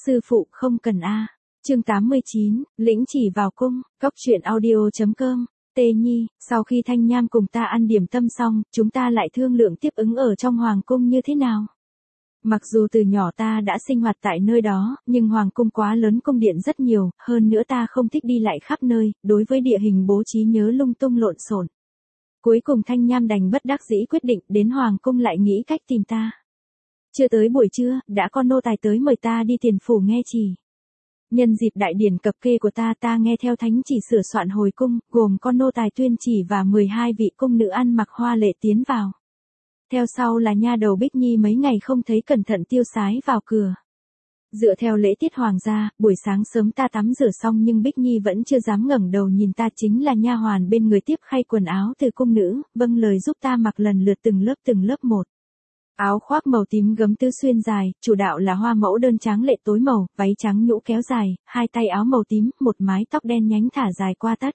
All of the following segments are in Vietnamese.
Sư phụ không cần a. Chương 89, lĩnh chỉ vào cung, Cóc truyện audio.com. Tê Nhi, sau khi Thanh Nham cùng ta ăn điểm tâm xong, chúng ta lại thương lượng tiếp ứng ở trong hoàng cung như thế nào. Mặc dù từ nhỏ ta đã sinh hoạt tại nơi đó, nhưng hoàng cung quá lớn, cung điện rất nhiều, hơn nữa ta không thích đi lại khắp nơi, đối với địa hình bố trí nhớ lung tung lộn xộn. Cuối cùng Thanh Nham đành bất đắc dĩ quyết định đến hoàng cung lại nghĩ cách tìm ta. Chưa tới buổi trưa, đã có nô tài tới mời ta đi tiền phủ nghe chỉ. Nhân dịp đại điển cập kê của ta nghe theo thánh chỉ sửa soạn hồi cung, gồm con nô tài tuyên chỉ và 12 vị cung nữ ăn mặc hoa lệ tiến vào. Theo sau là nha đầu Bích Nhi mấy ngày không thấy cẩn thận tiêu sái vào cửa. Dựa theo lễ tiết hoàng gia, buổi sáng sớm ta tắm rửa xong nhưng Bích Nhi vẫn chưa dám ngẩng đầu nhìn ta, chính là nha hoàn bên người tiếp khay quần áo từ cung nữ, vâng lời giúp ta mặc lần lượt từng lớp một. Áo khoác màu tím gấm tứ xuyên dài, chủ đạo là hoa mẫu đơn trắng lệ tối màu, váy trắng nhũ kéo dài, hai tay áo màu tím, một mái tóc đen nhánh thả dài qua tất.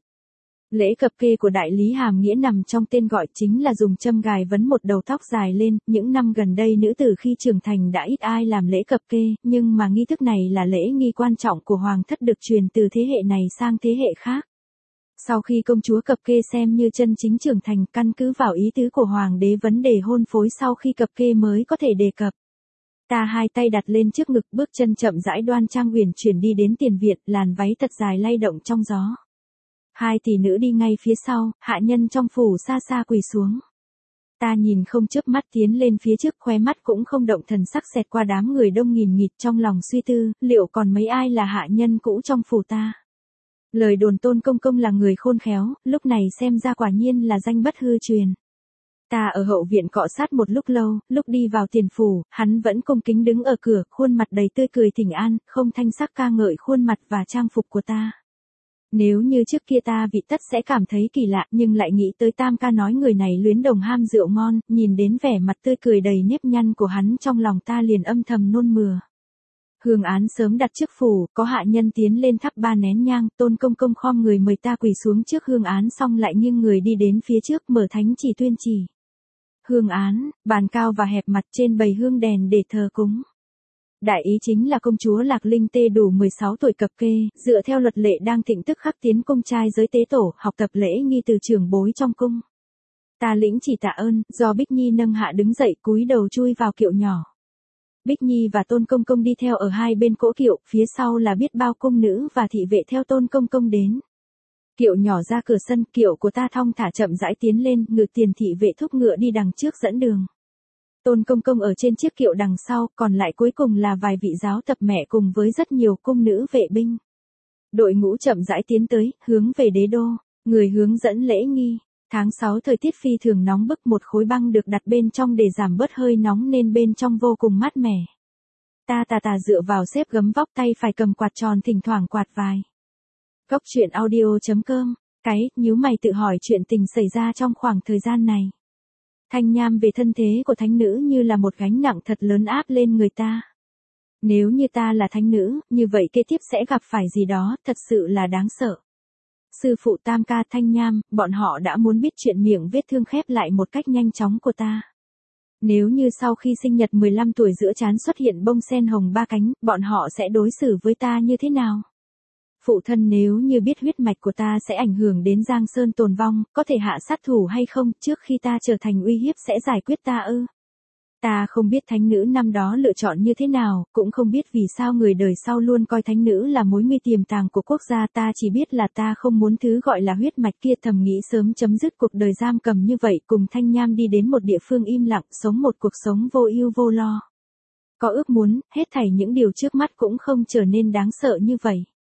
Lễ cập kê của đại lý hàm nghĩa nằm trong tên gọi, chính là dùng châm gài vấn một đầu tóc dài lên. Những năm gần đây nữ tử khi trưởng thành đã ít ai làm lễ cập kê, nhưng mà nghi thức này là lễ nghi quan trọng của hoàng thất được truyền từ thế hệ này sang thế hệ khác. Sau khi công chúa cập kê xem như chân chính trưởng thành, căn cứ vào ý tứ của hoàng đế, vấn đề hôn phối sau khi cập kê mới có thể đề cập. Ta hai tay đặt lên trước ngực, bước chân chậm rãi đoan trang uyển chuyển đi đến tiền viện, làn váy thật dài lay động trong gió. Hai tỷ nữ đi ngay phía sau, hạ nhân trong phủ xa xa quỳ xuống. Ta nhìn không chớp mắt tiến lên phía trước, khóe mắt cũng không động, thần sắc xẹt qua đám người đông nghìn nghịt, trong lòng suy tư, liệu còn mấy ai là hạ nhân cũ trong phủ ta. Lời đồn Tôn công công là người khôn khéo, lúc này xem ra quả nhiên là danh bất hư truyền. Ta ở hậu viện cọ sát một lúc lâu, lúc đi vào tiền phủ, hắn vẫn cung kính đứng ở cửa, khuôn mặt đầy tươi cười thỉnh an, không thanh sắc ca ngợi khuôn mặt và trang phục của ta. Nếu như trước kia ta vị tất sẽ cảm thấy kỳ lạ, nhưng lại nghĩ tới Tam ca nói người này luyến đồng ham rượu ngon, nhìn đến vẻ mặt tươi cười đầy nếp nhăn của hắn, trong lòng ta liền âm thầm nôn mửa. Hương án sớm đặt trước phủ, có hạ nhân tiến lên thắp 3 nén nhang, Tôn công công khom người mời ta quỳ xuống trước hương án, xong lại nghiêng người đi đến phía trước mở thánh chỉ tuyên chỉ. Hương án, bàn cao và hẹp mặt, trên bày hương đèn để thờ cúng. Đại ý chính là công chúa Lạc Linh Tê đủ 16 tuổi cập kê, dựa theo luật lệ đang thịnh tức khắc tiến cung trai giới tế tổ, học tập lễ nghi từ trưởng bối trong cung. Ta lĩnh chỉ tạ ơn, do Bích Nhi nâng hạ đứng dậy, cúi đầu chui vào kiệu nhỏ. Bích Nhi và Tôn công công đi theo ở hai bên cỗ kiệu, phía sau là biết bao cung nữ và thị vệ theo Tôn công công đến. Kiệu nhỏ ra cửa sân, kiệu của ta thong thả chậm rãi tiến lên, ngự tiền thị vệ thúc ngựa đi đằng trước dẫn đường. Tôn công công ở trên chiếc kiệu đằng sau, còn lại cuối cùng là vài vị giáo tập mẹ cùng với rất nhiều cung nữ vệ binh. Đội ngũ chậm rãi tiến tới, hướng về đế đô, người hướng dẫn lễ nghi. Tháng 6 thời tiết phi thường nóng bức, một khối băng được đặt bên trong để giảm bớt hơi nóng nên bên trong vô cùng mát mẻ. Ta dựa vào xếp gấm vóc, tay phải cầm quạt tròn thỉnh thoảng quạt vài. Cóc truyện audio.com. Nhíu mày tự hỏi chuyện tình xảy ra trong khoảng thời gian này. Thanh Nham về thân thế của thánh nữ như là một gánh nặng thật lớn áp lên người ta. Nếu như ta là thánh nữ, như vậy kế tiếp sẽ gặp phải gì đó, thật sự là đáng sợ. Sư phụ Tam ca, Thanh Nham, bọn họ đã muốn biết chuyện miệng vết thương khép lại một cách nhanh chóng của ta. Nếu như sau khi sinh nhật 15 tuổi giữa trán xuất hiện bông sen hồng 3 cánh, bọn họ sẽ đối xử với ta như thế nào? Phụ thân nếu như biết huyết mạch của ta sẽ ảnh hưởng đến Giang Sơn tồn vong, có thể hạ sát thủ hay không, trước khi ta trở thành uy hiếp sẽ giải quyết ta ư? Ta không biết thánh nữ năm đó lựa chọn như thế nào, cũng không biết vì sao người đời sau luôn coi thánh nữ là mối nguy tiềm tàng của quốc gia, ta chỉ biết là ta không muốn thứ gọi là huyết mạch kia, thầm nghĩ sớm chấm dứt cuộc đời giam cầm như vậy, cùng Thanh Nham đi đến một địa phương im lặng, sống một cuộc sống vô ưu vô lo. Có ước muốn, hết thảy những điều trước mắt cũng không trở nên đáng sợ như vậy.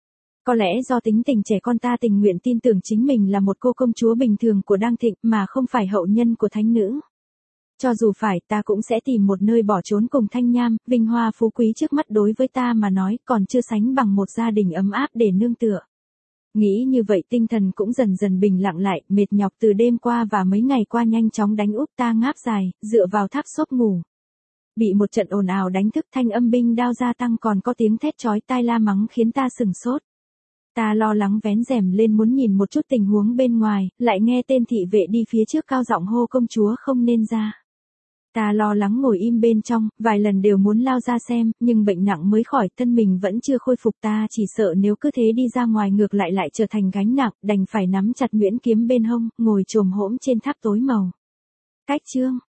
Có lẽ do tính tình trẻ con, ta tình nguyện tin tưởng chính mình là một cô công chúa bình thường của Đăng Thịnh mà không phải hậu nhân của thánh nữ. Cho dù phải, ta cũng sẽ tìm một nơi bỏ trốn cùng Thanh Nham, vinh hoa phú quý trước mắt đối với ta mà nói còn chưa sánh bằng một gia đình ấm áp để nương tựa. Nghĩ như vậy tinh thần cũng dần dần bình lặng lại, mệt nhọc từ đêm qua và mấy ngày qua nhanh chóng đánh úp, ta ngáp dài, dựa vào tháp xốp ngủ. Bị một trận ồn ào đánh thức, thanh âm binh đao gia tăng, còn có tiếng thét chói tai la mắng khiến ta sửng sốt. Ta lo lắng vén rèm lên muốn nhìn một chút tình huống bên ngoài, lại nghe tên thị vệ đi phía trước cao giọng hô công chúa không nên ra. Ta lo lắng ngồi im bên trong, vài lần đều muốn lao ra xem, nhưng bệnh nặng mới khỏi, thân mình vẫn chưa khôi phục, ta chỉ sợ nếu cứ thế đi ra ngoài ngược lại trở thành gánh nặng, đành phải nắm chặt nhuyễn kiếm bên hông, ngồi chồm hổm trên tháp tối màu. Cách chương